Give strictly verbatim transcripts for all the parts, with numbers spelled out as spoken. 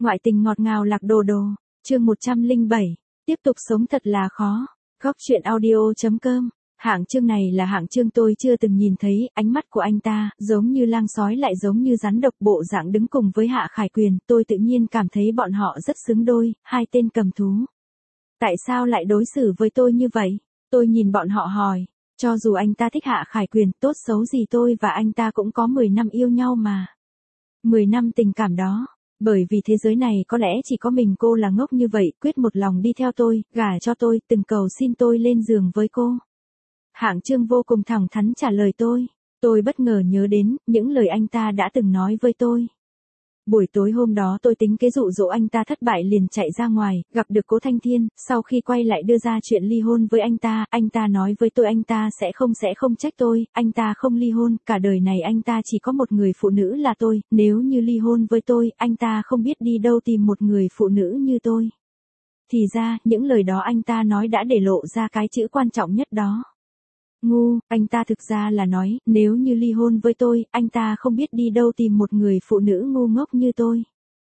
Ngoại tình ngọt ngào lạc đồ đồ, chương một trăm lẻ bảy, tiếp tục sống thật là khó. Góc truyện audio.com. Hạng chương này là hạng chương tôi chưa từng nhìn thấy, ánh mắt của anh ta, giống như lang sói lại giống như rắn độc, bộ dạng đứng cùng với Hạ Khải Quyền, tôi tự nhiên cảm thấy bọn họ rất xứng đôi, hai tên cầm thú. Tại sao lại đối xử với tôi như vậy? Tôi nhìn bọn họ hỏi, cho dù anh ta thích Hạ Khải Quyền, tốt xấu gì tôi và anh ta cũng có mười năm yêu nhau mà. mười năm tình cảm đó. Bởi vì thế giới này có lẽ chỉ có mình cô là ngốc như vậy, quyết một lòng đi theo tôi, gả cho tôi, từng cầu xin tôi lên giường với cô. Hạng chương vô cùng thẳng thắn trả lời tôi. Tôi bất ngờ nhớ đến những lời anh ta đã từng nói với tôi. Buổi tối hôm đó tôi tính kế dụ dỗ anh ta thất bại liền chạy ra ngoài, gặp được Cố Thanh Thiên, sau khi quay lại đưa ra chuyện ly hôn với anh ta, anh ta nói với tôi anh ta sẽ không sẽ không trách tôi, anh ta không ly hôn, cả đời này anh ta chỉ có một người phụ nữ là tôi, nếu như ly hôn với tôi, anh ta không biết đi đâu tìm một người phụ nữ như tôi. Thì ra, những lời đó anh ta nói đã để lộ ra cái chữ quan trọng nhất đó. Ngu, anh ta thực ra là nói, nếu như ly hôn với tôi, anh ta không biết đi đâu tìm một người phụ nữ ngu ngốc như tôi.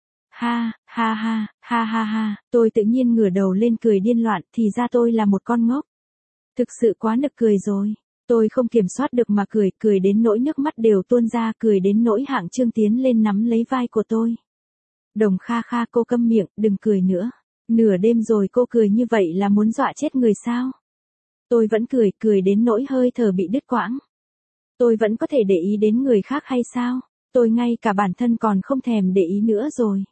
Ha, ha ha, ha ha ha, tôi tự nhiên ngửa đầu lên cười điên loạn, thì ra tôi là một con ngốc. Thực sự quá nực cười rồi. Tôi không kiểm soát được mà cười, cười đến nỗi nước mắt đều tuôn ra, cười đến nỗi Hạng chương tiến lên nắm lấy vai của tôi. Đồng Kha Kha, cô câm miệng, đừng cười nữa. Nửa đêm rồi cô cười như vậy là muốn dọa chết người sao? Tôi vẫn cười, cười đến nỗi hơi thở bị đứt quãng. Tôi vẫn có thể để ý đến người khác hay sao? Tôi ngay cả bản thân còn không thèm để ý nữa rồi.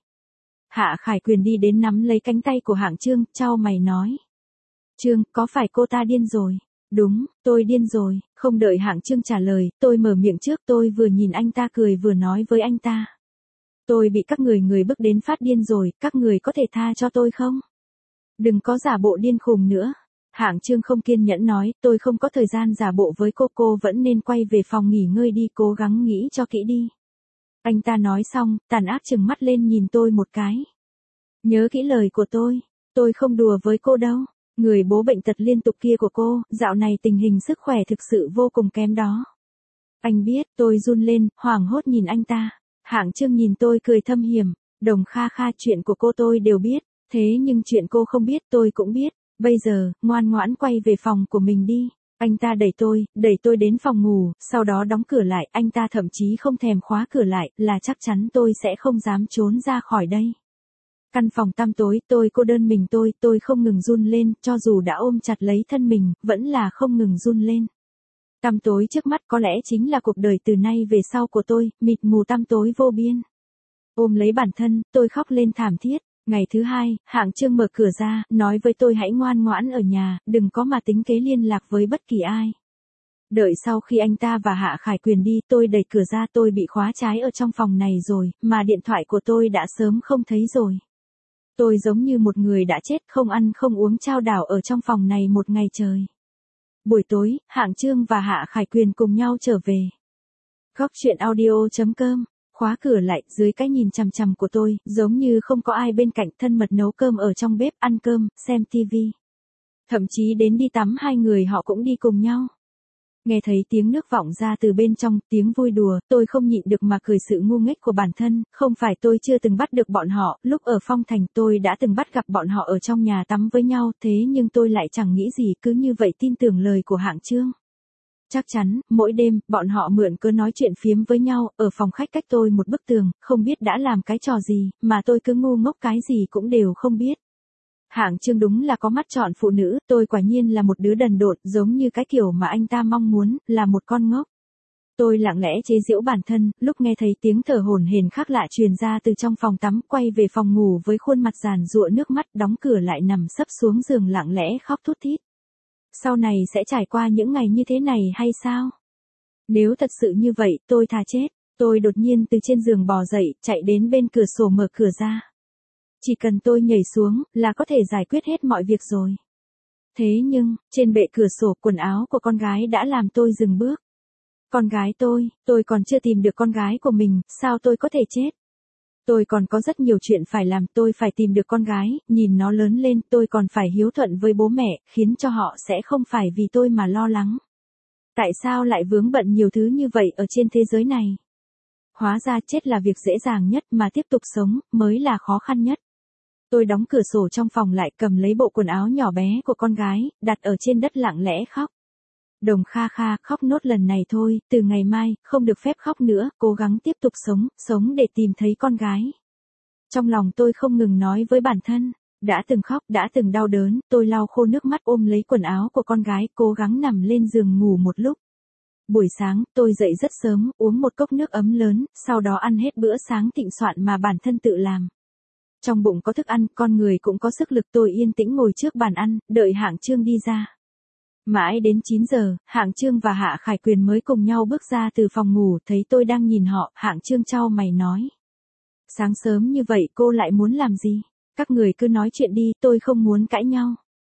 Hạ Khải Quyền đi đến nắm lấy cánh tay của Hạng chương, chau mày nói. Chương, có phải cô ta điên rồi? Đúng, tôi điên rồi. Không đợi Hạng chương trả lời, tôi mở miệng trước, tôi vừa nhìn anh ta cười vừa nói với anh ta. Tôi bị các người người bức đến phát điên rồi, các người có thể tha cho tôi không? Đừng có giả bộ điên khùng nữa. Hạng chương không kiên nhẫn nói, tôi không có thời gian giả bộ với cô, cô vẫn nên quay về phòng nghỉ ngơi đi, cố gắng nghĩ cho kỹ đi. Anh ta nói xong, tàn ác trừng mắt lên nhìn tôi một cái. Nhớ kỹ lời của tôi, tôi không đùa với cô đâu, người bố bệnh tật liên tục kia của cô, dạo này tình hình sức khỏe thực sự vô cùng kém đó. Anh biết, tôi run lên, hoảng hốt nhìn anh ta. Hạng chương nhìn tôi cười thâm hiểm, Đồng Kha Kha, chuyện của cô tôi đều biết, thế nhưng chuyện cô không biết tôi cũng biết. Bây giờ, ngoan ngoãn quay về phòng của mình đi. Anh ta đẩy tôi, đẩy tôi đến phòng ngủ, sau đó đóng cửa lại, anh ta thậm chí không thèm khóa cửa lại, là chắc chắn tôi sẽ không dám trốn ra khỏi đây. Căn phòng tăm tối, tôi cô đơn mình tôi, tôi không ngừng run lên, cho dù đã ôm chặt lấy thân mình, vẫn là không ngừng run lên. Tăm tối trước mắt có lẽ chính là cuộc đời từ nay về sau của tôi, mịt mù tăm tối vô biên. Ôm lấy bản thân, tôi khóc lên thảm thiết. Ngày thứ hai, Hạng chương mở cửa ra, nói với tôi hãy ngoan ngoãn ở nhà, đừng có mà tính kế liên lạc với bất kỳ ai. Đợi sau khi anh ta và Hạ Khải Quyền đi, tôi đẩy cửa ra, tôi bị khóa trái ở trong phòng này rồi, mà điện thoại của tôi đã sớm không thấy rồi. Tôi giống như một người đã chết, không ăn không uống chao đảo ở trong phòng này một ngày trời. Buổi tối, Hạng chương và Hạ Khải Quyền cùng nhau trở về. Góc truyện audio.com. Khóa cửa lại, dưới cái nhìn chằm chằm của tôi, giống như không có ai bên cạnh, thân mật nấu cơm ở trong bếp, ăn cơm, xem tivi. Thậm chí đến đi tắm hai người họ cũng đi cùng nhau. Nghe thấy tiếng nước vọng ra từ bên trong, tiếng vui đùa, tôi không nhịn được mà cười sự ngu nghếch của bản thân, không phải tôi chưa từng bắt được bọn họ, lúc ở Phong Thành tôi đã từng bắt gặp bọn họ ở trong nhà tắm với nhau, thế nhưng tôi lại chẳng nghĩ gì, cứ như vậy tin tưởng lời của Hạng chương. Chắc chắn, mỗi đêm, bọn họ mượn cớ nói chuyện phiếm với nhau, ở phòng khách cách tôi một bức tường, không biết đã làm cái trò gì, mà tôi cứ ngu ngốc cái gì cũng đều không biết. Hạng chương đúng là có mắt chọn phụ nữ, tôi quả nhiên là một đứa đần độn, giống như cái kiểu mà anh ta mong muốn, là một con ngốc. Tôi lặng lẽ chế giễu bản thân, lúc nghe thấy tiếng thở hổn hển khác lạ truyền ra từ trong phòng tắm, quay về phòng ngủ với khuôn mặt giàn giụa nước mắt, đóng cửa lại nằm sấp xuống giường lặng lẽ khóc thút thít. Sau này sẽ trải qua những ngày như thế này hay sao? Nếu thật sự như vậy, tôi thà chết. Tôi đột nhiên từ trên giường bò dậy, chạy đến bên cửa sổ mở cửa ra. Chỉ cần tôi nhảy xuống, là có thể giải quyết hết mọi việc rồi. Thế nhưng, trên bệ cửa sổ, quần áo của con gái đã làm tôi dừng bước. Con gái tôi, tôi còn chưa tìm được con gái của mình, sao tôi có thể chết? Tôi còn có rất nhiều chuyện phải làm, tôi phải tìm được con gái, nhìn nó lớn lên, tôi còn phải hiếu thuận với bố mẹ, khiến cho họ sẽ không phải vì tôi mà lo lắng. Tại sao lại vướng bận nhiều thứ như vậy ở trên thế giới này? Hóa ra chết là việc dễ dàng nhất mà tiếp tục sống mới là khó khăn nhất. Tôi đóng cửa sổ trong phòng lại, cầm lấy bộ quần áo nhỏ bé của con gái, đặt ở trên đất lặng lẽ khóc. Đồng Kha Kha, khóc nốt lần này thôi, từ ngày mai, không được phép khóc nữa, cố gắng tiếp tục sống, sống để tìm thấy con gái. Trong lòng tôi không ngừng nói với bản thân, đã từng khóc, đã từng đau đớn, tôi lau khô nước mắt ôm lấy quần áo của con gái, cố gắng nằm lên giường ngủ một lúc. Buổi sáng, tôi dậy rất sớm, uống một cốc nước ấm lớn, sau đó ăn hết bữa sáng thịnh soạn mà bản thân tự làm. Trong bụng có thức ăn, con người cũng có sức lực, tôi yên tĩnh ngồi trước bàn ăn, đợi Hạng Trương đi ra. Mãi đến chín giờ, Hạng Trương và Hạ Khải Quyền mới cùng nhau bước ra từ phòng ngủ, thấy tôi đang nhìn họ, Hạng Trương chau mày nói. Sáng sớm như vậy cô lại muốn làm gì? Các người cứ nói chuyện đi, tôi không muốn cãi nhau.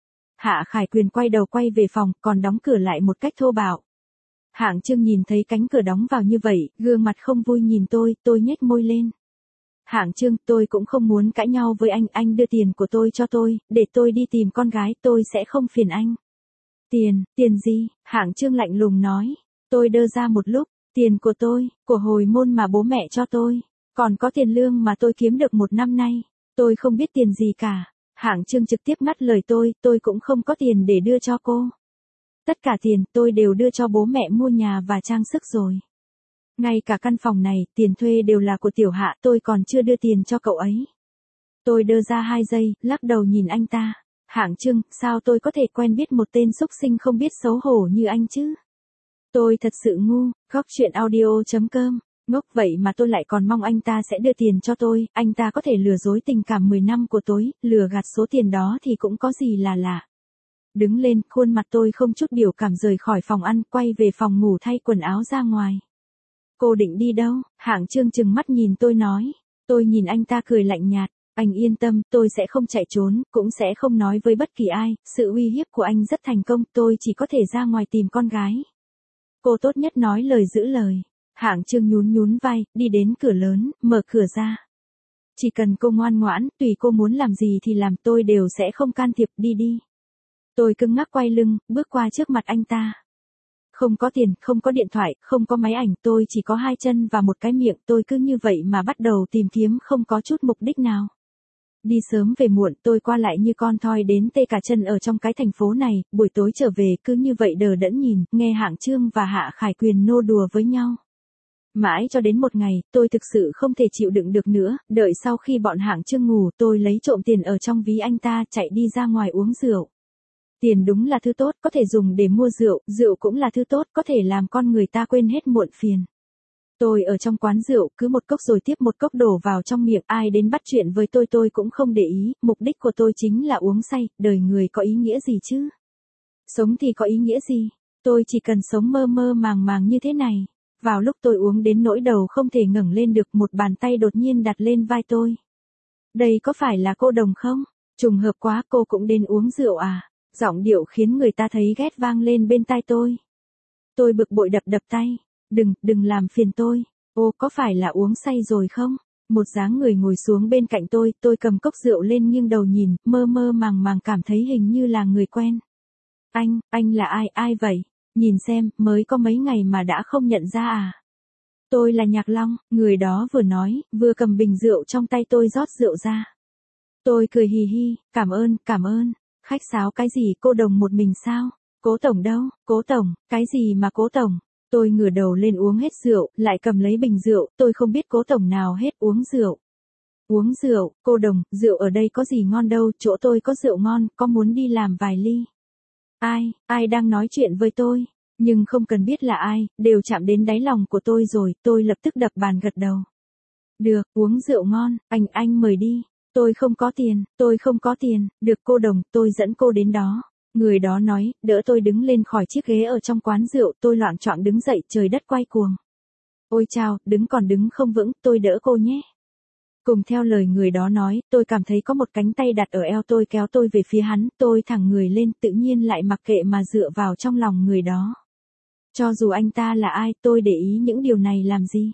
Hạ Khải Quyền quay đầu quay về phòng, còn đóng cửa lại một cách thô bạo. Hạng Trương nhìn thấy cánh cửa đóng vào như vậy, gương mặt không vui nhìn tôi, tôi nhếch môi lên. Hạng Trương, tôi cũng không muốn cãi nhau với anh, anh đưa tiền của tôi cho tôi, để tôi đi tìm con gái, tôi sẽ không phiền anh. Tiền, tiền gì? Hạng Trương lạnh lùng nói. Tôi đưa ra một lúc, tiền của tôi, của hồi môn mà bố mẹ cho tôi, còn có tiền lương mà tôi kiếm được một năm nay, tôi không biết tiền gì cả. Hạng Trương trực tiếp ngắt lời tôi, tôi cũng không có tiền để đưa cho cô. Tất cả tiền tôi đều đưa cho bố mẹ mua nhà và trang sức rồi. Ngay cả căn phòng này, tiền thuê đều là của Tiểu Hạ, tôi còn chưa đưa tiền cho cậu ấy. Tôi đưa ra hai giây, lắc đầu nhìn anh ta. Hạng Trương, sao tôi có thể quen biết một tên xúc sinh không biết xấu hổ như anh chứ? Tôi thật sự ngu. Góc truyện audio chấm com. Ngốc vậy mà tôi lại còn mong anh ta sẽ đưa tiền cho tôi, anh ta có thể lừa dối tình cảm mười năm của tôi, lừa gạt số tiền đó thì cũng có gì là lạ. Đứng lên, khuôn mặt tôi không chút biểu cảm rời khỏi phòng ăn, quay về phòng ngủ thay quần áo ra ngoài. Cô định đi đâu? Hạng Trương trừng mắt nhìn tôi nói. Tôi nhìn anh ta cười lạnh nhạt. Anh yên tâm, tôi sẽ không chạy trốn, cũng sẽ không nói với bất kỳ ai, sự uy hiếp của anh rất thành công, tôi chỉ có thể ra ngoài tìm con gái. Cô tốt nhất nói lời giữ lời. Hạng Trương nhún nhún vai, đi đến cửa lớn, mở cửa ra. Chỉ cần cô ngoan ngoãn, tùy cô muốn làm gì thì làm, tôi đều sẽ không can thiệp, đi đi. Tôi cứng ngắc quay lưng, bước qua trước mặt anh ta. Không có tiền, không có điện thoại, không có máy ảnh, tôi chỉ có hai chân và một cái miệng, tôi cứ như vậy mà bắt đầu tìm kiếm không có chút mục đích nào. Đi sớm về muộn, tôi qua lại như con thoi đến tê cả chân ở trong cái thành phố này, buổi tối trở về cứ như vậy đờ đẫn nhìn, nghe Hạng Trương và Hạ Khải Quyền nô đùa với nhau. Mãi cho đến một ngày, tôi thực sự không thể chịu đựng được nữa, đợi sau khi bọn Hạng Trương ngủ, tôi lấy trộm tiền ở trong ví anh ta, chạy đi ra ngoài uống rượu. Tiền đúng là thứ tốt, có thể dùng để mua rượu, rượu cũng là thứ tốt, có thể làm con người ta quên hết muộn phiền. Tôi ở trong quán rượu, cứ một cốc rồi tiếp một cốc đổ vào trong miệng, ai đến bắt chuyện với tôi tôi cũng không để ý, mục đích của tôi chính là uống say, đời người có ý nghĩa gì chứ? Sống thì có ý nghĩa gì? Tôi chỉ cần sống mơ mơ màng màng như thế này. Vào lúc tôi uống đến nỗi đầu không thể ngẩng lên được, một bàn tay đột nhiên đặt lên vai tôi. Đây có phải là cô Đồng không? Trùng hợp quá, cô cũng đến uống rượu à? Giọng điệu khiến người ta thấy ghét vang lên bên tai tôi. Tôi bực bội đập đập tay. Đừng, đừng làm phiền tôi. Ô, có phải là uống say rồi không? Một dáng người ngồi xuống bên cạnh tôi, tôi cầm cốc rượu lên nghiêng đầu nhìn, mơ mơ màng màng cảm thấy hình như là người quen. Anh, anh là ai, ai vậy? Nhìn xem, mới có mấy ngày mà đã không nhận ra à? Tôi là Nhạc Long, người đó vừa nói, vừa cầm bình rượu trong tay tôi rót rượu ra. Tôi cười hì hì, cảm ơn, cảm ơn. Khách sáo cái gì, cô Đồng một mình sao? Cố Tổng đâu? Cố Tổng, cái gì mà Cố Tổng? Tôi ngửa đầu lên uống hết rượu, lại cầm lấy bình rượu, tôi không biết Cố Tổng nào hết uống rượu. Uống rượu, cô Đồng, rượu ở đây có gì ngon đâu, chỗ tôi có rượu ngon, có muốn đi làm vài ly. Ai, ai đang nói chuyện với tôi? Nhưng không cần biết là ai, đều chạm đến đáy lòng của tôi rồi, tôi lập tức đập bàn gật đầu. Được, uống rượu ngon, anh, anh mời đi. Tôi không có tiền, tôi không có tiền, được cô Đồng, tôi dẫn cô đến đó. Người đó nói, đỡ tôi đứng lên khỏi chiếc ghế ở trong quán rượu, tôi loạng choạng đứng dậy, trời đất quay cuồng. Ôi chao, đứng còn đứng không vững, tôi đỡ cô nhé. Cùng theo lời người đó nói, tôi cảm thấy có một cánh tay đặt ở eo tôi kéo tôi về phía hắn, tôi thẳng người lên, tự nhiên lại mặc kệ mà dựa vào trong lòng người đó. Cho dù anh ta là ai, tôi để ý những điều này làm gì?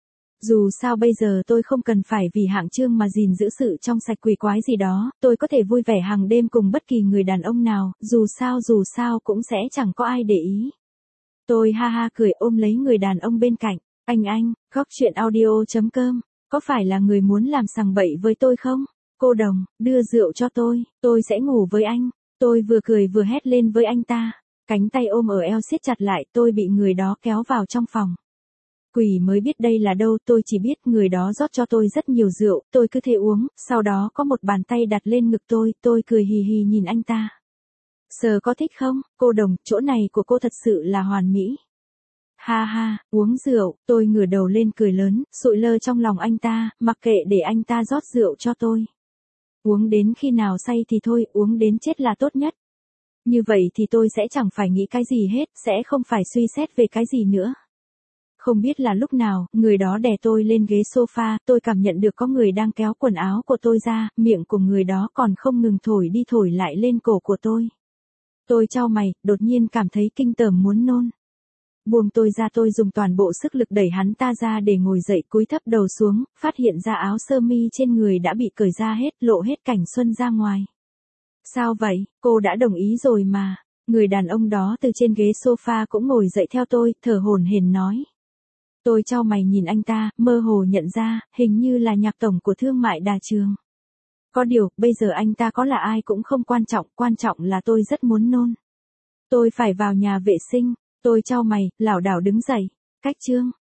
Dù sao bây giờ tôi không cần phải vì Hạng Trương mà gìn giữ sự trong sạch quỷ quái gì đó, tôi có thể vui vẻ hàng đêm cùng bất kỳ người đàn ông nào, dù sao dù sao cũng sẽ chẳng có ai để ý. Tôi ha ha cười ôm lấy người đàn ông bên cạnh. Anh anh, góc chuyện audio.com, có phải là người muốn làm sằng bậy với tôi không? Cô đồng, đưa rượu cho tôi, tôi sẽ ngủ với anh. Tôi vừa cười vừa hét lên với anh ta. Cánh tay ôm ở eo siết chặt lại, tôi bị người đó kéo vào trong phòng. Quỷ mới biết đây là đâu, tôi chỉ biết người đó rót cho tôi rất nhiều rượu, tôi cứ thế uống, sau đó có một bàn tay đặt lên ngực tôi, tôi cười hì hì nhìn anh ta. Sờ có thích không, cô đồng, chỗ này của cô thật sự là hoàn mỹ. Ha ha, uống rượu, tôi ngửa đầu lên cười lớn, sụi lơ trong lòng anh ta, mặc kệ để anh ta rót rượu cho tôi. Uống đến khi nào say thì thôi, uống đến chết là tốt nhất. Như vậy thì tôi sẽ chẳng phải nghĩ cái gì hết, sẽ không phải suy xét về cái gì nữa. Không biết là lúc nào, người đó đè tôi lên ghế sofa, tôi cảm nhận được có người đang kéo quần áo của tôi ra, miệng của người đó còn không ngừng thổi đi thổi lại lên cổ của tôi. Tôi chau mày, đột nhiên cảm thấy kinh tởm muốn nôn. Buông tôi ra, tôi dùng toàn bộ sức lực đẩy hắn ta ra để ngồi dậy, cúi thấp đầu xuống, phát hiện ra áo sơ mi trên người đã bị cởi ra hết, lộ hết cảnh xuân ra ngoài. Sao vậy, cô đã đồng ý rồi mà. Người đàn ông đó từ trên ghế sofa cũng ngồi dậy theo tôi, thở hổn hển nói. Tôi chau mày nhìn anh ta, mơ hồ nhận ra, hình như là nhạc tổng của thương mại Đà Trường. Có điều, bây giờ anh ta có là ai cũng không quan trọng, quan trọng là tôi rất muốn nôn. Tôi phải vào nhà vệ sinh, tôi chau mày, lảo đảo đứng dậy, cách chương.